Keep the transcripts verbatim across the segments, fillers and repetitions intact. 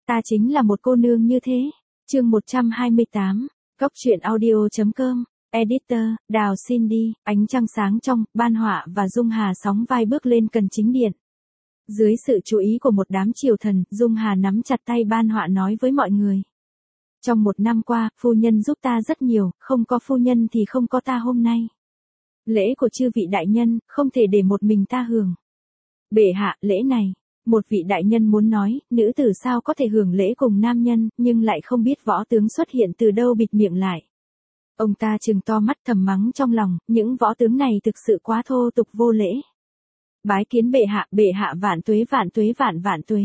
Ta chính là một cô nương như thế. Chương một trăm hai mươi tám, Cốc truyện audio.com, Editor, Đào Cindy, ánh trăng sáng trong, Ban Họa và Dung Hà sóng vai bước lên cần chính điện. Dưới sự chú ý của một đám triều thần, Dung Hà nắm chặt tay Ban Họa nói với mọi người. Trong một năm qua, phu nhân giúp ta rất nhiều, không có phu nhân thì không có ta hôm nay. Lễ của chư vị đại nhân, không thể để một mình ta hưởng. Bệ hạ, lễ này. Một vị đại nhân muốn nói, nữ tử sao có thể hưởng lễ cùng nam nhân, nhưng lại không biết võ tướng xuất hiện từ đâu bịt miệng lại. Ông ta trừng to mắt thầm mắng trong lòng, những võ tướng này thực sự quá thô tục vô lễ. Bái kiến bệ hạ, bệ hạ vạn tuế vạn tuế vạn vạn tuế.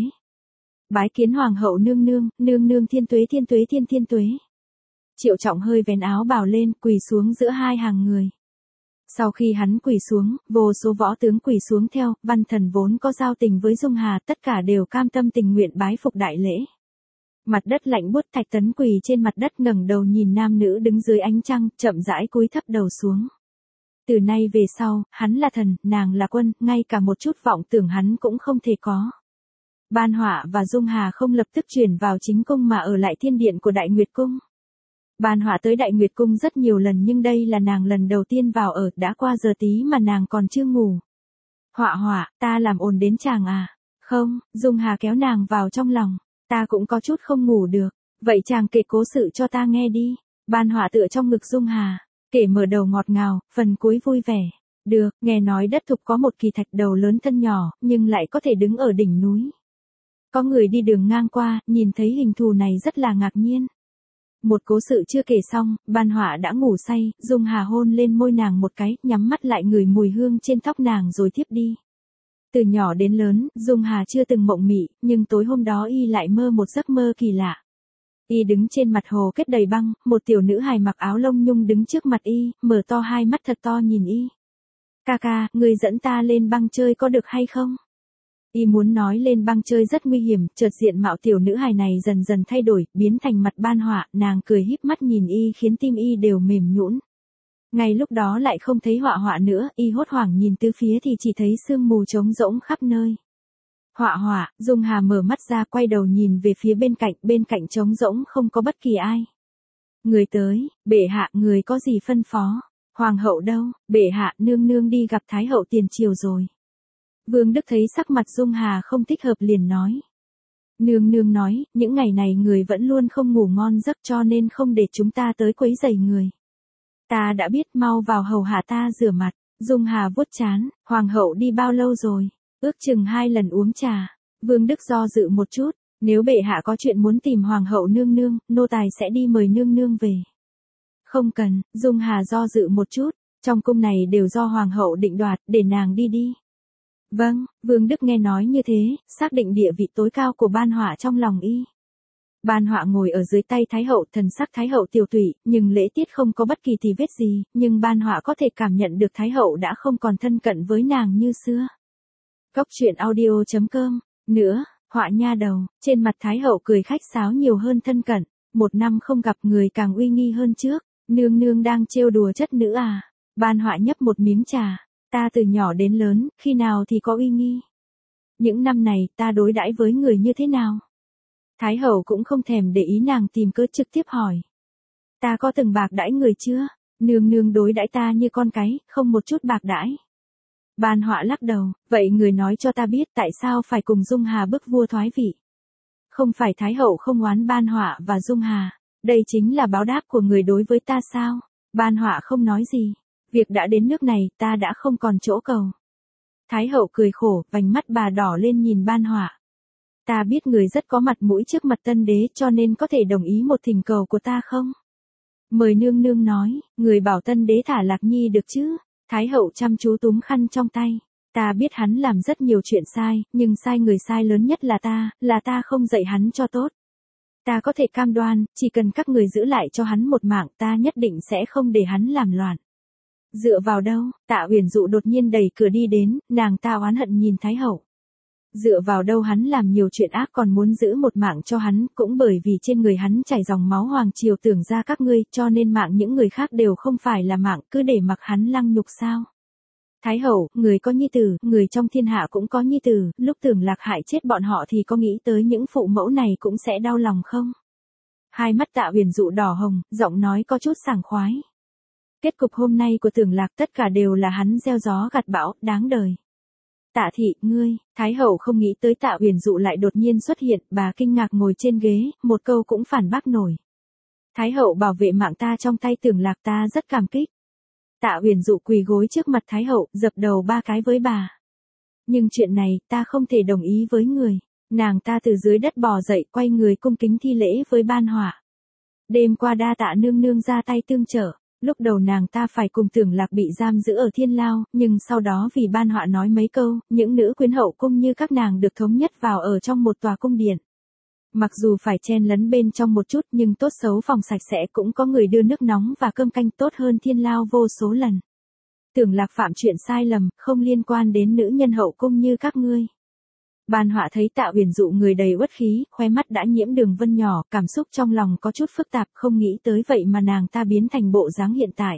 Bái kiến hoàng hậu nương nương, nương nương thiên tuế thiên tuế thiên thiên tuế. Triệu Trọng hơi vén áo bào lên, quỳ xuống giữa hai hàng người. Sau khi hắn quỳ xuống, vô số võ tướng quỳ xuống theo, Văn Thần vốn có giao tình với Dung Hà, tất cả đều cam tâm tình nguyện bái phục đại lễ. Mặt đất lạnh buốt, Thạch Tấn quỳ trên mặt đất ngẩng đầu nhìn nam nữ đứng dưới ánh trăng, chậm rãi cúi thấp đầu xuống. Từ nay về sau, hắn là thần, nàng là quân, ngay cả một chút vọng tưởng hắn cũng không thể có. Ban Họa và Dung Hà không lập tức chuyển vào chính cung mà ở lại thiên điện của Đại Nguyệt Cung. Ban Họa tới Đại Nguyệt Cung rất nhiều lần nhưng đây là nàng lần đầu tiên vào ở, đã qua giờ tí mà nàng còn chưa ngủ. Họa Họa, ta làm ồn đến chàng à? Không, Dung Hà kéo nàng vào trong lòng. Ta cũng có chút không ngủ được. Vậy chàng kể cố sự cho ta nghe đi. Ban Họa tựa trong ngực Dung Hà. Kể mở đầu ngọt ngào, phần cuối vui vẻ. Được, nghe nói đất thục có một kỳ thạch đầu lớn thân nhỏ, nhưng lại có thể đứng ở đỉnh núi. Có người đi đường ngang qua, nhìn thấy hình thù này rất là ngạc nhiên. Một cố sự chưa kể xong, Ban Họa đã ngủ say, Dung Hà hôn lên môi nàng một cái, nhắm mắt lại ngửi mùi hương trên tóc nàng rồi tiếp đi. Từ nhỏ đến lớn, Dung Hà chưa từng mộng mị, nhưng tối hôm đó y lại mơ một giấc mơ kỳ lạ. Y đứng trên mặt hồ kết đầy băng, một tiểu nữ hài mặc áo lông nhung đứng trước mặt y, mở to hai mắt thật to nhìn y. Ca ca, người dẫn ta lên băng chơi có được hay không? Y muốn nói lên băng chơi rất nguy hiểm, chợt diện mạo tiểu nữ hài này dần dần thay đổi, biến thành mặt Ban Họa, nàng cười híp mắt nhìn y khiến tim y đều mềm nhũn. Ngay lúc đó lại không thấy Họa Họa nữa, y hốt hoảng nhìn tứ phía thì chỉ thấy sương mù trống rỗng khắp nơi. Họa Họa, Dung Hà mở mắt ra quay đầu nhìn về phía bên cạnh, bên cạnh trống rỗng không có bất kỳ ai. Người tới, bệ hạ, người có gì phân phó? Hoàng hậu đâu? Bệ hạ, nương nương đi gặp Thái hậu tiền triều rồi. Vương Đức thấy sắc mặt Dung Hà không thích hợp liền nói. Nương nương nói, những ngày này người vẫn luôn không ngủ ngon giấc cho nên không để chúng ta tới quấy rầy người. Ta đã biết, mau vào hầu hạ ta rửa mặt. Dung Hà vuốt trán, hoàng hậu đi bao lâu rồi? Ước chừng hai lần uống trà. Vương Đức do dự một chút, nếu bệ hạ có chuyện muốn tìm hoàng hậu nương nương, nô tài sẽ đi mời nương nương về. Không cần, Dung Hà do dự một chút, trong cung này đều do hoàng hậu định đoạt, để nàng đi đi. Vâng, Vương Đức nghe nói như thế, xác định địa vị tối cao của Ban Họa trong lòng y. Ban Họa ngồi ở dưới tay Thái hậu, thần sắc Thái hậu tiều tụy, nhưng lễ tiết không có bất kỳ tì vết gì, nhưng Ban Họa có thể cảm nhận được Thái hậu đã không còn thân cận với nàng như xưa. Cốc truyện audio.com, nữa, Họa nha đầu, trên mặt Thái hậu cười khách sáo nhiều hơn thân cận, một năm không gặp người càng uy nghi hơn trước, nương nương đang trêu đùa chất nữ à? Ban Họa nhấp một miếng trà. Ta từ nhỏ đến lớn, khi nào thì có uy nghi? Những năm này, ta đối đãi với người như thế nào? Thái hậu cũng không thèm để ý nàng tìm cớ trực tiếp hỏi. Ta có từng bạc đãi người chưa? Nương nương đối đãi ta như con cái, không một chút bạc đãi. Ban Họa lắc đầu, vậy người nói cho ta biết tại sao phải cùng Dung Hà bức vua thoái vị? Không phải Thái hậu không oán Ban Họa và Dung Hà, đây chính là báo đáp của người đối với ta sao? Ban Họa không nói gì. Việc đã đến nước này, ta đã không còn chỗ cầu. Thái hậu cười khổ, vành mắt bà đỏ lên nhìn Ban Họa. Ta biết người rất có mặt mũi trước mặt tân đế cho nên có thể đồng ý một thỉnh cầu của ta không? Mời nương nương nói, người bảo tân đế thả Lạc Nhi được chứ? Thái hậu chăm chú túm khăn trong tay. Ta biết hắn làm rất nhiều chuyện sai, nhưng sai người sai lớn nhất là ta, là ta không dạy hắn cho tốt. Ta có thể cam đoan, chỉ cần các người giữ lại cho hắn một mạng, ta nhất định sẽ không để hắn làm loạn. Dựa vào đâu? Tạ Uyển Dụ đột nhiên đẩy cửa đi đến, nàng ta oán hận nhìn Thái hậu. Dựa vào đâu hắn làm nhiều chuyện ác còn muốn giữ một mạng cho hắn, cũng bởi vì trên người hắn chảy dòng máu hoàng triều tưởng ra các ngươi, cho nên mạng những người khác đều không phải là mạng, cứ để mặc hắn lăng nhục sao? Thái hậu, người có nhi tử, người trong thiên hạ cũng có nhi tử, lúc Tưởng Lạc hại chết bọn họ thì có nghĩ tới những phụ mẫu này cũng sẽ đau lòng không? Hai mắt Tạ Huyền Dụ đỏ hồng, giọng nói có chút sảng khoái. Kết cục hôm nay của Tưởng Lạc tất cả đều là hắn gieo gió gặt bão, đáng đời. Tạ thị, ngươi, Thái hậu không nghĩ tới Tạ Huyền Dụ lại đột nhiên xuất hiện, bà kinh ngạc ngồi trên ghế, một câu cũng phản bác nổi. Thái hậu bảo vệ mạng ta trong tay Tưởng Lạc, ta rất cảm kích. Tạ Huyền Dụ quỳ gối trước mặt Thái hậu, dập đầu ba cái với bà. Nhưng chuyện này, ta không thể đồng ý với người. Nàng ta từ dưới đất bò dậy, quay người cung kính thi lễ với Ban Họa. Đêm qua đa tạ nương nương ra tay tương trợ. Lúc đầu nàng ta phải cùng Tưởng Lạc bị giam giữ ở Thiên Lao, nhưng sau đó vì Ban Họa nói mấy câu, những nữ quyến hậu cung như các nàng được thống nhất vào ở trong một tòa cung điện. Mặc dù phải chen lấn bên trong một chút nhưng tốt xấu phòng sạch sẽ cũng có người đưa nước nóng và cơm canh tốt hơn Thiên Lao vô số lần. Tưởng Lạc phạm chuyện sai lầm, không liên quan đến nữ nhân hậu cung như các ngươi. Ban Họa thấy Tạ Huyền Dụ người đầy uất khí, khoe mắt đã nhiễm đường vân nhỏ, cảm xúc trong lòng có chút phức tạp, không nghĩ tới vậy mà nàng ta biến thành bộ dáng hiện tại.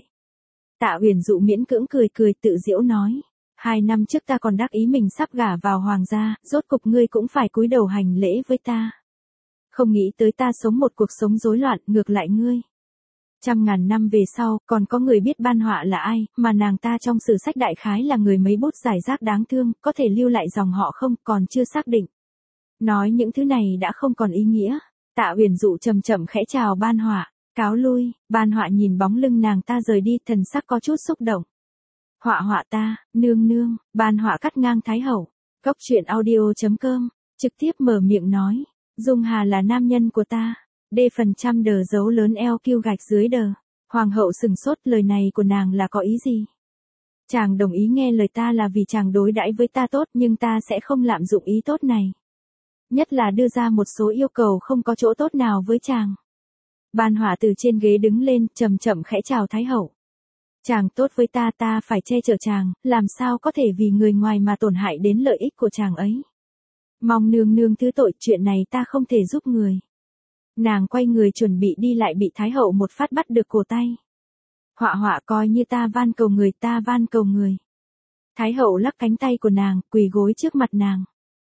Tạ Huyền Dụ miễn cưỡng cười cười tự giễu nói, hai năm trước ta còn đắc ý mình sắp gả vào hoàng gia, rốt cục ngươi cũng phải cúi đầu hành lễ với ta. Không nghĩ tới ta sống một cuộc sống rối loạn, ngược lại ngươi. Trăm ngàn năm về sau, còn có người biết Ban Họa là ai, mà nàng ta trong sử sách đại khái là người mấy bút giải rác đáng thương, có thể lưu lại dòng họ không, còn chưa xác định. Nói những thứ này đã không còn ý nghĩa. Tạ Huyền Dụ chậm chậm khẽ chào Ban Họa, cáo lui. Ban Họa nhìn bóng lưng nàng ta rời đi, thần sắc có chút xúc động. Họa họa ta, nương nương. Ban Họa cắt ngang Thái hậu. Cốc truyện audio chấm com trực tiếp mở miệng nói, Dung Hà là nam nhân của ta. D phần trăm đờ dấu lớn eo kiêu gạch dưới đờ. Hoàng hậu sừng sốt, lời này của nàng là có ý gì? Chàng đồng ý nghe lời ta là vì chàng đối đãi với ta tốt, nhưng ta sẽ không lạm dụng ý tốt này. Nhất là đưa ra một số yêu cầu không có chỗ tốt nào với chàng. Ban Họa từ trên ghế đứng lên, chậm chậm khẽ chào Thái hậu. Chàng tốt với ta, ta phải che chở chàng, làm sao có thể vì người ngoài mà tổn hại đến lợi ích của chàng ấy. Mong nương nương thứ tội, chuyện này ta không thể giúp người. Nàng quay người chuẩn bị đi lại bị Thái hậu một phát bắt được cổ tay. Họa họa, coi như ta van cầu người, ta van cầu người. Thái hậu lắc cánh tay của nàng, quỳ gối trước mặt nàng.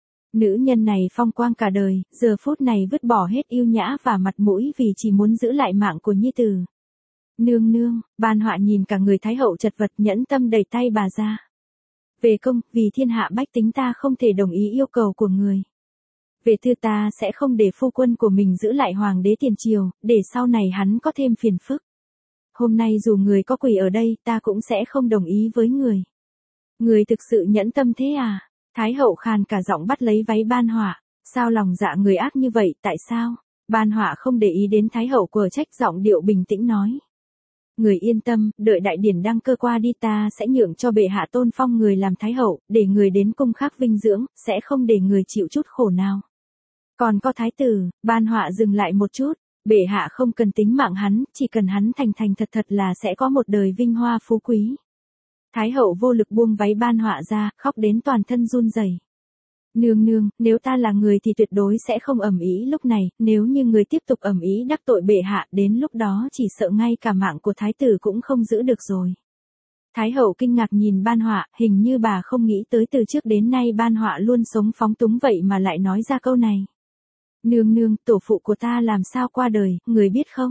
Nữ nhân này phong quang cả đời, giờ phút này vứt bỏ hết yêu nhã và mặt mũi vì chỉ muốn giữ lại mạng của nhi tử. Nương nương, Ban Họa nhìn cả người Thái hậu chật vật, nhẫn tâm đẩy tay bà ra. Về công, vì thiên hạ bách tính ta không thể đồng ý yêu cầu của người. Về thư ta sẽ không để phu quân của mình giữ lại hoàng đế tiền triều, để sau này hắn có thêm phiền phức. Hôm nay dù người có quỳ ở đây, ta cũng sẽ không đồng ý với người. Người thực sự nhẫn tâm thế à? Thái hậu khàn cả giọng bắt lấy váy Ban Họa. Sao lòng dạ người ác như vậy, tại sao? Ban Họa không để ý đến Thái hậu quở trách, giọng điệu bình tĩnh nói. Người yên tâm, đợi đại điển đăng cơ qua đi ta sẽ nhượng cho bệ hạ tôn phong người làm Thái hậu, để người đến cung khắc vinh dưỡng, sẽ không để người chịu chút khổ nào. Còn có Thái tử, Ban Họa dừng lại một chút, bệ hạ không cần tính mạng hắn, chỉ cần hắn thành thành thật thật là sẽ có một đời vinh hoa phú quý. Thái hậu vô lực buông váy Ban Họa ra, khóc đến toàn thân run rẩy. Nương nương, nếu ta là người thì tuyệt đối sẽ không ầm ĩ lúc này, nếu như người tiếp tục ầm ĩ đắc tội bệ hạ, đến lúc đó chỉ sợ ngay cả mạng của thái tử cũng không giữ được rồi. Thái hậu kinh ngạc nhìn Ban Họa, hình như bà không nghĩ tới từ trước đến nay Ban Họa luôn sống phóng túng vậy mà lại nói ra câu này. Nương nương, tổ phụ của ta làm sao qua đời, người biết không?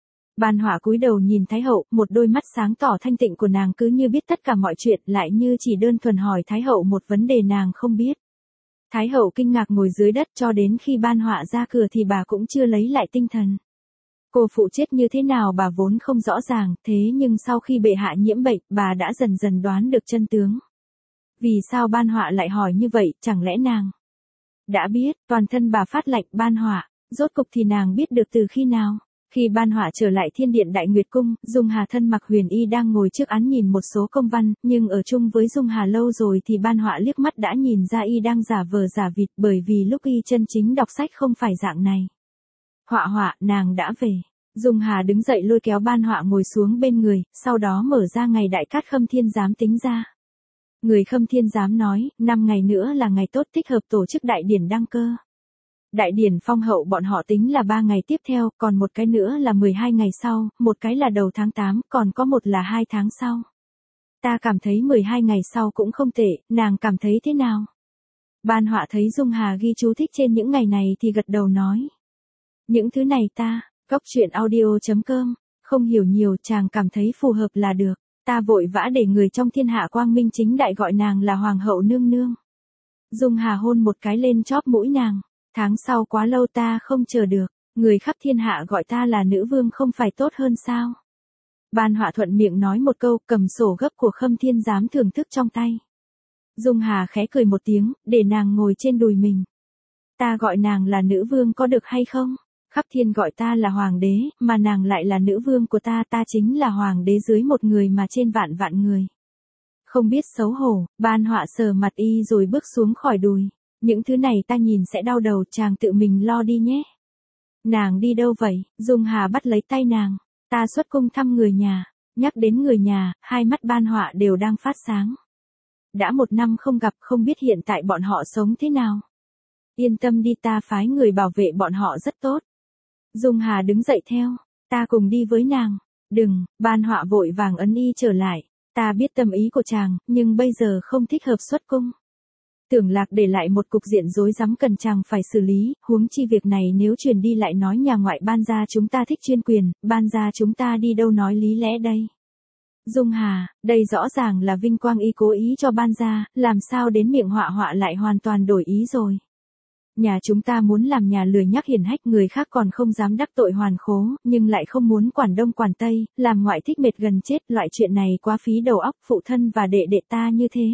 Ban Họa cúi đầu nhìn Thái hậu, một đôi mắt sáng tỏ thanh tịnh của nàng cứ như biết tất cả mọi chuyện, lại như chỉ đơn thuần hỏi Thái hậu một vấn đề nàng không biết. Thái hậu kinh ngạc ngồi dưới đất cho đến khi Ban Họa ra cửa thì bà cũng chưa lấy lại tinh thần. Cô phụ chết như thế nào bà vốn không rõ ràng, thế nhưng sau khi bệ hạ nhiễm bệnh, bà đã dần dần đoán được chân tướng. Vì sao Ban Họa lại hỏi như vậy, chẳng lẽ nàng đã biết? Toàn thân bà phát lạnh. Ban Họa, rốt cục thì nàng biết được từ khi nào? Khi Ban Họa trở lại Thiên Điện Đại Nguyệt Cung, Dung Hà thân mặc huyền y đang ngồi trước án nhìn một số công văn, nhưng ở chung với Dung Hà lâu rồi thì Ban Họa liếc mắt đã nhìn ra y đang giả vờ giả vịt, bởi vì lúc y chân chính đọc sách không phải dạng này. Họa họa, nàng đã về. Dung Hà đứng dậy lôi kéo Ban Họa ngồi xuống bên người, sau đó mở ra ngày đại cát Khâm Thiên Giám tính ra. Người Khâm Thiên Giám nói, năm ngày nữa là ngày tốt thích hợp tổ chức đại điển đăng cơ. Đại điển phong hậu bọn họ tính là ba ngày tiếp theo, còn một cái nữa là mười hai ngày sau, một cái là đầu tháng tám, còn có một là hai tháng sau. Ta cảm thấy mười hai ngày sau cũng không tệ, nàng cảm thấy thế nào? Ban họa thấy Dung Hà ghi chú thích trên những ngày này thì gật đầu nói. Những thứ này ta, góc chuyện audio.com, không hiểu nhiều, chàng cảm thấy phù hợp là được. Ta vội vã để người trong thiên hạ quang minh chính đại gọi nàng là hoàng hậu nương nương. Dung Hà hôn một cái lên chóp mũi nàng. Tháng sau quá lâu ta không chờ được, người khắp thiên hạ gọi ta là nữ vương không phải tốt hơn sao? Ban họa thuận miệng nói một câu, cầm sổ gấp của Khâm Thiên Giám thưởng thức trong tay. Dung Hà khẽ cười một tiếng, để nàng ngồi trên đùi mình. Ta gọi nàng là nữ vương có được hay không? Khắp thiên gọi ta là hoàng đế, mà nàng lại là nữ vương của ta, ta chính là hoàng đế dưới một người mà trên vạn vạn người. Không biết xấu hổ, ban họa sờ mặt y rồi bước xuống khỏi đùi. Những thứ này ta nhìn sẽ đau đầu, chàng tự mình lo đi nhé. Nàng đi đâu vậy? Dung Hà bắt lấy tay nàng. Ta xuất cung thăm người nhà. Nhắc đến người nhà, hai mắt ban họa đều đang phát sáng. Đã một năm không gặp, không biết hiện tại bọn họ sống thế nào. Yên tâm đi, ta phái người bảo vệ bọn họ rất tốt. Dung Hà đứng dậy theo. Ta cùng đi với nàng. Đừng, ban họa vội vàng ấn y trở lại. Ta biết tâm ý của chàng, nhưng bây giờ không thích hợp xuất cung. Tưởng Lạc để lại một cục diện rối rắm cần chàng phải xử lý, huống chi việc này nếu truyền đi lại nói nhà ngoại ban gia chúng ta thích chuyên quyền, ban gia chúng ta đi đâu nói lý lẽ đây. Dung Hà, đây rõ ràng là vinh quang y cố ý cho ban gia, làm sao đến miệng họa họa lại hoàn toàn đổi ý rồi. Nhà chúng ta muốn làm nhà lười nhác hiển hách, người khác còn không dám đắc tội hoàn khố, nhưng lại không muốn quản đông quản tây, làm ngoại thích mệt gần chết, loại chuyện này quá phí đầu óc, phụ thân và đệ đệ ta như thế.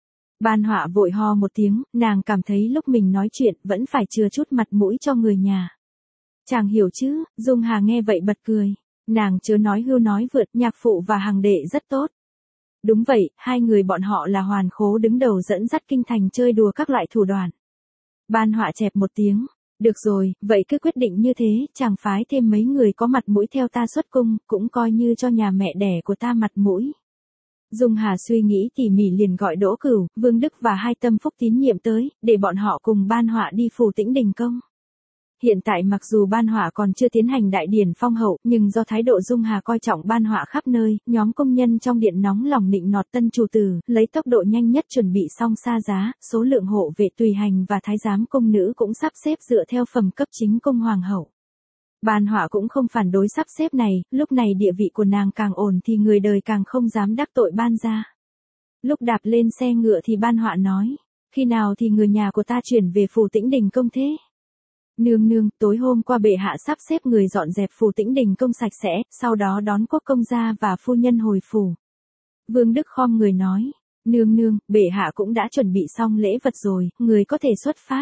Ban họa vội ho một tiếng, nàng cảm thấy lúc mình nói chuyện vẫn phải chừa chút mặt mũi cho người nhà. Chàng hiểu chứ? Dung Hà nghe vậy bật cười. Nàng chớ nói hưu nói vượt, nhạc phụ và hàng đệ rất tốt. Đúng vậy, hai người bọn họ là hoàn khố đứng đầu dẫn dắt kinh thành chơi đùa các loại thủ đoạn. Ban họa chẹp một tiếng. Được rồi, vậy cứ quyết định như thế, chàng phái thêm mấy người có mặt mũi theo ta xuất cung, cũng coi như cho nhà mẹ đẻ của ta mặt mũi. Dung Hà suy nghĩ tỉ mỉ liền gọi Đỗ Cửu, Vương Đức và hai tâm phúc tín nhiệm tới, để bọn họ cùng ban họa đi phủ Tĩnh Đình Công. Hiện tại mặc dù ban họa còn chưa tiến hành đại điển phong hậu, nhưng do thái độ Dung Hà coi trọng ban họa khắp nơi, nhóm công nhân trong điện nóng lòng nịnh nọt tân chủ tử, lấy tốc độ nhanh nhất chuẩn bị xong xa giá, số lượng hộ vệ tùy hành và thái giám công nữ cũng sắp xếp dựa theo phẩm cấp chính cung hoàng hậu. Ban họa cũng không phản đối sắp xếp này, lúc này địa vị của nàng càng ổn thì người đời càng không dám đắc tội ban gia. Lúc đạp lên xe ngựa thì ban họa nói, khi nào thì người nhà của ta chuyển về phủ Tĩnh Đình Công thế? Nương nương, tối hôm qua bệ hạ sắp xếp người dọn dẹp phủ Tĩnh Đình Công sạch sẽ, sau đó đón quốc công gia và phu nhân hồi phủ. Vương Đức khom người nói, nương nương, bệ hạ cũng đã chuẩn bị xong lễ vật rồi, người có thể xuất phát.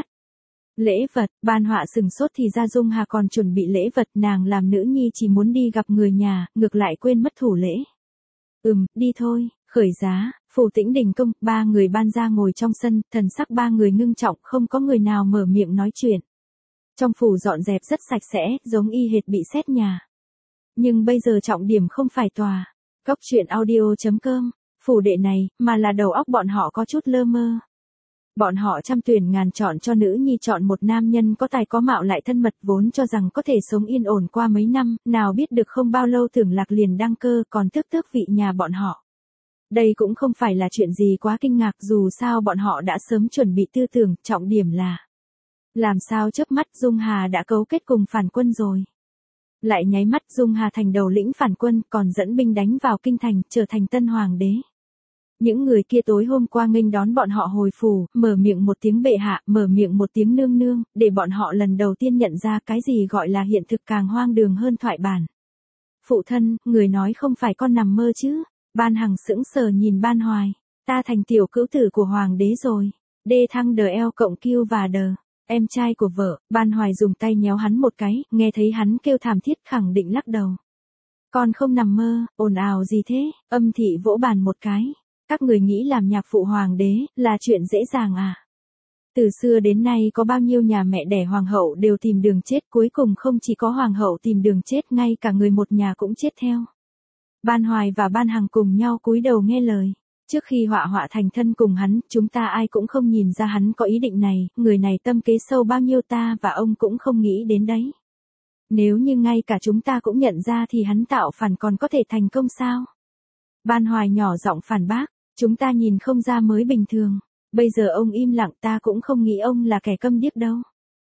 Lễ vật, ban họa sừng sốt thì ra Dung Hà còn chuẩn bị lễ vật, nàng làm nữ nhi chỉ muốn đi gặp người nhà, ngược lại quên mất thủ lễ. Ừm, đi thôi, khởi giá, phủ Tĩnh Đình Công, ba người ban gia ngồi trong sân, thần sắc ba người ngưng trọng, không có người nào mở miệng nói chuyện. Trong phủ dọn dẹp rất sạch sẽ, giống y hệt bị xét nhà. Nhưng bây giờ trọng điểm không phải tòa, góc chuyện audio.com, phủ đệ này, mà là đầu óc bọn họ có chút lơ mơ. Bọn họ trăm tuyển ngàn chọn cho nữ nhi chọn một nam nhân có tài có mạo lại thân mật, vốn cho rằng có thể sống yên ổn qua mấy năm, nào biết được không bao lâu Tưởng Lạc liền đăng cơ, còn tước tước vị nhà bọn họ. Đây cũng không phải là chuyện gì quá kinh ngạc, dù sao bọn họ đã sớm chuẩn bị tư tưởng, trọng điểm là làm sao chớp mắt Dung Hà đã cấu kết cùng phản quân rồi. Lại nháy mắt Dung Hà thành đầu lĩnh phản quân, còn dẫn binh đánh vào kinh thành, trở thành tân hoàng đế. Những người kia tối hôm qua nghênh đón bọn họ hồi phủ, mở miệng một tiếng bệ hạ, mở miệng một tiếng nương nương, để bọn họ lần đầu tiên nhận ra cái gì gọi là hiện thực càng hoang đường hơn thoại bản. Phụ thân, người nói không phải con nằm mơ chứ? Ban Hằng sững sờ nhìn Ban Hoài, ta thành tiểu cữu tử của hoàng đế rồi. Đê thăng đờ eo cộng Q và đờ, em trai của vợ. Ban Hoài dùng tay nhéo hắn một cái, nghe thấy hắn kêu thảm thiết khẳng định lắc đầu. Con không nằm mơ, ồn ào gì thế? Âm thị vỗ bàn một cái. Các người nghĩ làm nhạc phụ hoàng đế là chuyện dễ dàng à? Từ xưa đến nay có bao nhiêu nhà mẹ đẻ hoàng hậu đều tìm đường chết, cuối cùng không chỉ có hoàng hậu tìm đường chết, ngay cả người một nhà cũng chết theo. Ban Hoài và Ban Hằng cùng nhau cúi đầu nghe lời. Trước khi họa họa thành thân cùng hắn, chúng ta ai cũng không nhìn ra hắn có ý định này, người này tâm kế sâu bao nhiêu ta và ông cũng không nghĩ đến đấy. Nếu như ngay cả chúng ta cũng nhận ra thì hắn tạo phản còn có thể thành công sao? Ban Hoài nhỏ giọng phản bác, chúng ta nhìn không ra mới bình thường. Bây giờ ông im lặng ta cũng không nghĩ ông là kẻ câm điếc đâu.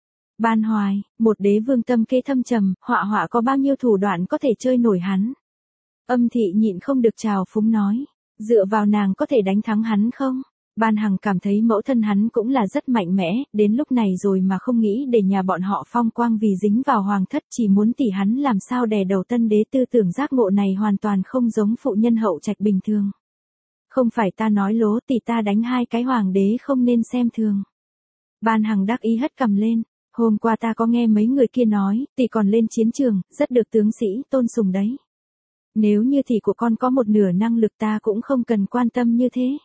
Ban Hoài, một đế vương tâm kế thâm trầm, họa họa có bao nhiêu thủ đoạn có thể chơi nổi hắn. Âm thị nhịn không được trào phúng nói, dựa vào nàng có thể đánh thắng hắn không? Ban Hằng cảm thấy mẫu thân hắn cũng là rất mạnh mẽ, đến lúc này rồi mà không nghĩ để nhà bọn họ phong quang vì dính vào hoàng thất, chỉ muốn tỉ hắn làm sao đè đầu tân đế. Tư tưởng giác ngộ này hoàn toàn không giống phụ nhân hậu trạch bình thường. Không phải ta nói lố, tỷ ta đánh hai cái hoàng đế không nên xem thường. Ban Hằng đắc ý hất cầm lên, hôm qua ta có nghe mấy người kia nói, tỷ còn lên chiến trường, rất được tướng sĩ tôn sùng đấy. Nếu như tỷ của con có một nửa năng lực ta cũng không cần quan tâm như thế.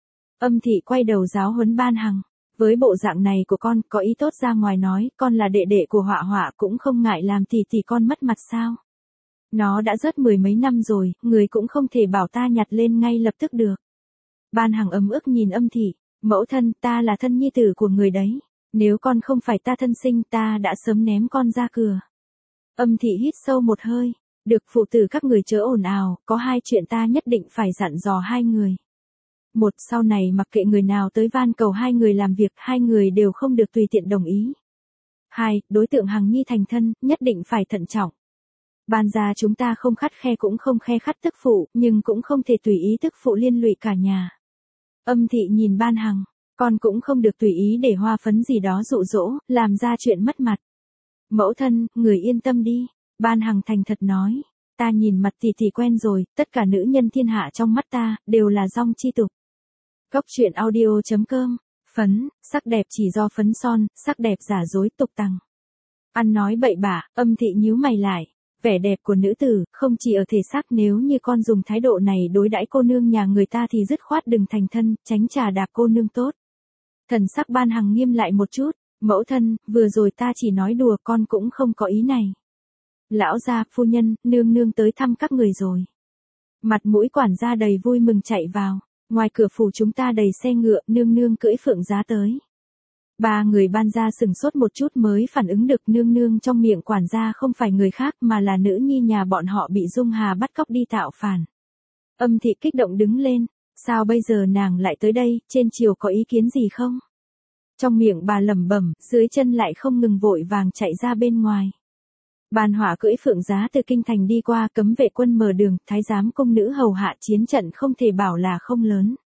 Âm thị quay đầu giáo huấn Ban Hằng, với bộ dạng này của con có ý tốt ra ngoài nói, con là đệ đệ của họa họa cũng không ngại làm tỷ tỷ con mất mặt sao. Nó đã rớt mười mấy năm rồi, người cũng không thể bảo ta nhặt lên ngay lập tức được. Ban Hằng ấm ức nhìn âm thị, mẫu thân ta là thân nhi tử của người đấy, nếu con không phải ta thân sinh ta đã sớm ném con ra cửa. Âm thị hít sâu một hơi, được phụ tử các người chớ ồn ào, có hai chuyện ta nhất định phải dặn dò hai người. Một, sau này mặc kệ người nào tới van cầu hai người làm việc, hai người đều không được tùy tiện đồng ý. Hai, đối tượng Hằng Nhi thành thân, nhất định phải thận trọng. Ban gia chúng ta không khắt khe cũng không khe khắt tức phụ, nhưng cũng không thể tùy ý tức phụ liên lụy cả nhà. Âm thị nhìn Ban Hằng, con cũng không được tùy ý để hoa phấn gì đó dụ dỗ, làm ra chuyện mất mặt. Mẫu thân, người yên tâm đi, Ban Hằng thành thật nói, ta nhìn mặt tỷ tỷ quen rồi, tất cả nữ nhân thiên hạ trong mắt ta, đều là dong chi tục. Cốc truyện audio chấm com, phấn, sắc đẹp chỉ do phấn son, sắc đẹp giả dối tục tằng. Ăn nói bậy bạ, âm thị nhíu mày lại, vẻ đẹp của nữ tử, không chỉ ở thể xác, nếu như con dùng thái độ này đối đãi cô nương nhà người ta thì dứt khoát đừng thành thân, tránh trà đạp cô nương tốt. Thần sắc Ban Hằng nghiêm lại một chút, mẫu thân, vừa rồi ta chỉ nói đùa, con cũng không có ý này. Lão gia, phu nhân, nương nương tới thăm các người rồi. Mặt mũi quản gia đầy vui mừng chạy vào, ngoài cửa phủ chúng ta đầy xe ngựa, nương nương cưỡi phượng giá tới. Ba người Ban gia sừng sốt một chút mới phản ứng được nương nương trong miệng quản gia không phải người khác mà là nữ nhi nhà bọn họ bị Dung Hà bắt cóc đi tạo phản. Âm thị kích động đứng lên, sao bây giờ nàng lại tới đây, trên triều có ý kiến gì không? Trong miệng bà lẩm bẩm, dưới chân lại không ngừng vội vàng chạy ra bên ngoài. Ban Hỏa cưỡi phượng giá từ kinh thành đi qua, cấm vệ quân mở đường, thái giám cung nữ hầu hạ, chiến trận không thể bảo là không lớn.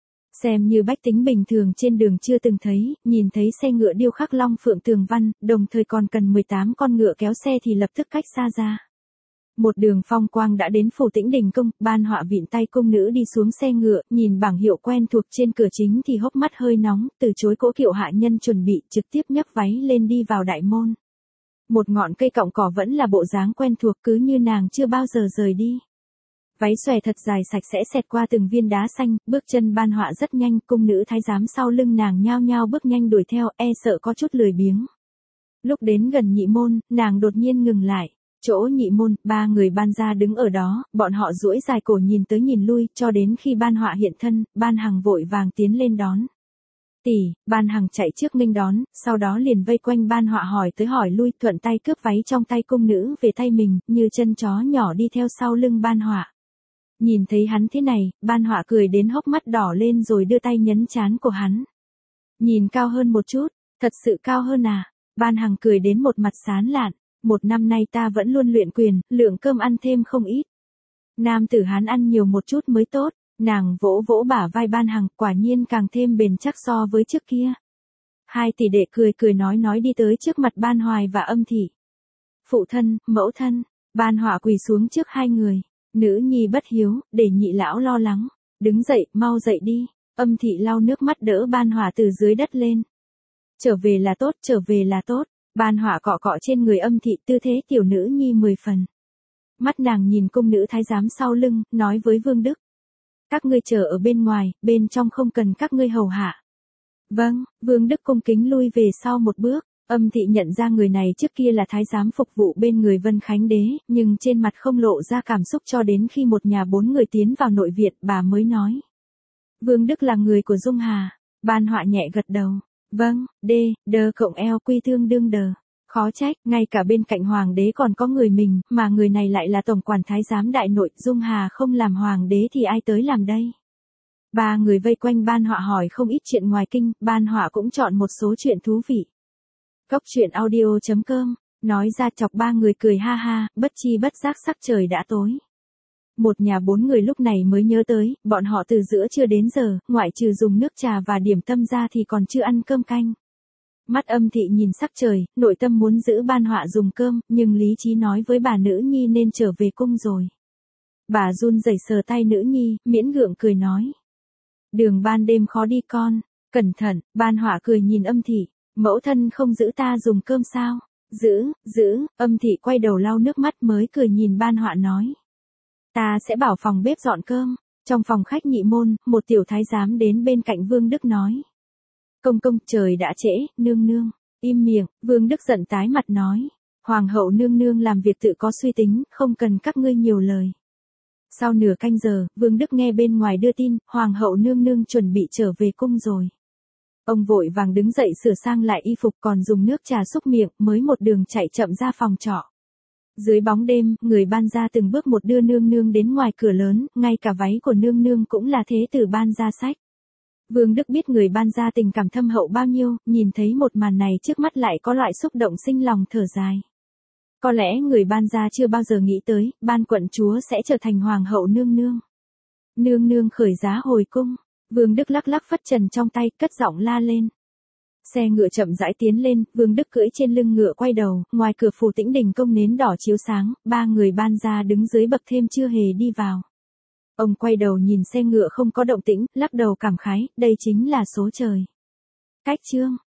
Xem như bách tính bình thường trên đường chưa từng thấy, nhìn thấy xe ngựa điêu khắc long phượng tường văn, đồng thời còn cần mười tám con ngựa kéo xe thì lập tức cách xa ra. Một đường phong quang đã đến phủ Tĩnh Đình cung, Ban Họa vịn tay cung nữ đi xuống xe ngựa, nhìn bảng hiệu quen thuộc trên cửa chính thì hốc mắt hơi nóng, từ chối cỗ kiệu hạ nhân chuẩn bị, trực tiếp nhấc váy lên đi vào đại môn. Một ngọn cây cọng cỏ vẫn là bộ dáng quen thuộc, cứ như nàng chưa bao giờ rời đi. Váy xòe thật dài sạch sẽ xẹt qua từng viên đá xanh, bước chân Ban Họa rất nhanh, cung nữ thái giám sau lưng nàng nhao nhao bước nhanh đuổi theo, e sợ có chút lười biếng. Lúc đến gần nhị môn, nàng đột nhiên ngừng lại. Chỗ nhị môn, ba người Ban gia đứng ở đó, bọn họ duỗi dài cổ nhìn tới nhìn lui, cho đến khi Ban Họa hiện thân, Ban Hằng vội vàng tiến lên đón. Tỷ, Ban Hằng chạy trước nghênh đón, sau đó liền vây quanh Ban Họa hỏi tới hỏi lui, thuận tay cướp váy trong tay cung nữ về tay mình, như chân chó nhỏ đi theo sau lưng Ban Họa. Nhìn thấy hắn thế này, Ban Họa cười đến hốc mắt đỏ lên rồi đưa tay nhấn trán của hắn. Nhìn cao hơn một chút, thật sự cao hơn à? Ban Hằng cười đến một mặt sán lạn. Một năm nay ta vẫn luôn luyện quyền, lượng cơm ăn thêm không ít. Nam tử Hán ăn nhiều một chút mới tốt, nàng vỗ vỗ bả vai Ban Hằng, quả nhiên càng thêm bền chắc so với trước kia. Hai tỷ đệ cười cười nói nói đi tới trước mặt Ban Hoài và Âm thị. Phụ thân, mẫu thân, Ban Họa quỳ xuống trước hai người, nữ nhi bất hiếu, để nhị lão lo lắng, đứng dậy, mau dậy đi. Âm thị lau nước mắt đỡ Ban Họa từ dưới đất lên. Trở về là tốt, trở về là tốt. Ban Họa cọ cọ trên người Âm thị, tư thế tiểu nữ nhi mười phần. Mắt nàng nhìn cung nữ thái giám sau lưng, nói với Vương Đức. Các ngươi chờ ở bên ngoài, bên trong không cần các ngươi hầu hạ. Vâng, Vương Đức cung kính lui về sau một bước. Âm thị nhận ra người này trước kia là thái giám phục vụ bên người Vân Khánh Đế, nhưng trên mặt không lộ ra cảm xúc cho đến khi một nhà bốn người tiến vào nội viện, bà mới nói. Vương Đức là người của Dung Hà. Ban Họa nhẹ gật đầu. Vâng, D, đờ cộng eo quy tương đương đờ. Khó trách, ngay cả bên cạnh hoàng đế còn có người mình, mà người này lại là tổng quản thái giám đại nội, Dung Hà không làm hoàng đế thì ai tới làm đây? Ba người vây quanh Ban Họa hỏi không ít chuyện ngoài kinh, Ban Họa cũng chọn một số chuyện thú vị. Cốc truyện audio chấm com, nói ra chọc ba người cười ha ha, bất chi bất giác sắc trời đã tối. Một nhà bốn người lúc này mới nhớ tới, bọn họ từ giữa trưa đến giờ, ngoại trừ dùng nước trà và điểm tâm ra thì còn chưa ăn cơm canh. Mắt Âm Thị nhìn sắc trời, nội tâm muốn giữ Ban Họa dùng cơm, nhưng lý trí nói với bà nữ nhi nên trở về cung rồi. Bà run rẩy sờ tay nữ nhi, miễn gượng cười nói. Đường ban đêm khó đi con, cẩn thận. Ban Họa cười nhìn Âm Thị, mẫu thân không giữ ta dùng cơm sao? Giữ, giữ. Âm Thị quay đầu lau nước mắt mới cười nhìn Ban Họa nói. Ta sẽ bảo phòng bếp dọn cơm. Trong phòng khách nhị môn, một tiểu thái giám đến bên cạnh Vương Đức nói. Công công, trời đã trễ, nương nương. Im miệng. Vương Đức giận tái mặt nói. Hoàng hậu nương nương làm việc tự có suy tính, không cần các ngươi nhiều lời. Sau nửa canh giờ, Vương Đức nghe bên ngoài đưa tin, Hoàng hậu nương nương chuẩn bị trở về cung rồi. Ông vội vàng đứng dậy sửa sang lại y phục còn dùng nước trà xúc miệng mới một đường chạy chậm ra phòng trọ. Dưới bóng đêm, người Ban gia từng bước một đưa nương nương đến ngoài cửa lớn, ngay cả váy của nương nương cũng là thế tử Ban gia xách. Vương Đức biết người Ban gia tình cảm thâm hậu bao nhiêu, nhìn thấy một màn này trước mắt lại có loại xúc động sinh lòng thở dài. Có lẽ người Ban gia chưa bao giờ nghĩ tới, Ban quận chúa sẽ trở thành hoàng hậu nương nương. Nương nương khởi giá hồi cung, Vương Đức lắc lắc phất trần trong tay, cất giọng la lên. Xe ngựa chậm rãi tiến lên, Vương Đức cưỡi trên lưng ngựa quay đầu, ngoài cửa phủ Tĩnh Đình công nến đỏ chiếu sáng, ba người Ban gia đứng dưới bậc thềm chưa hề đi vào. Ông quay đầu nhìn xe ngựa không có động tĩnh, lắc đầu cảm khái, đây chính là số trời. Cách chương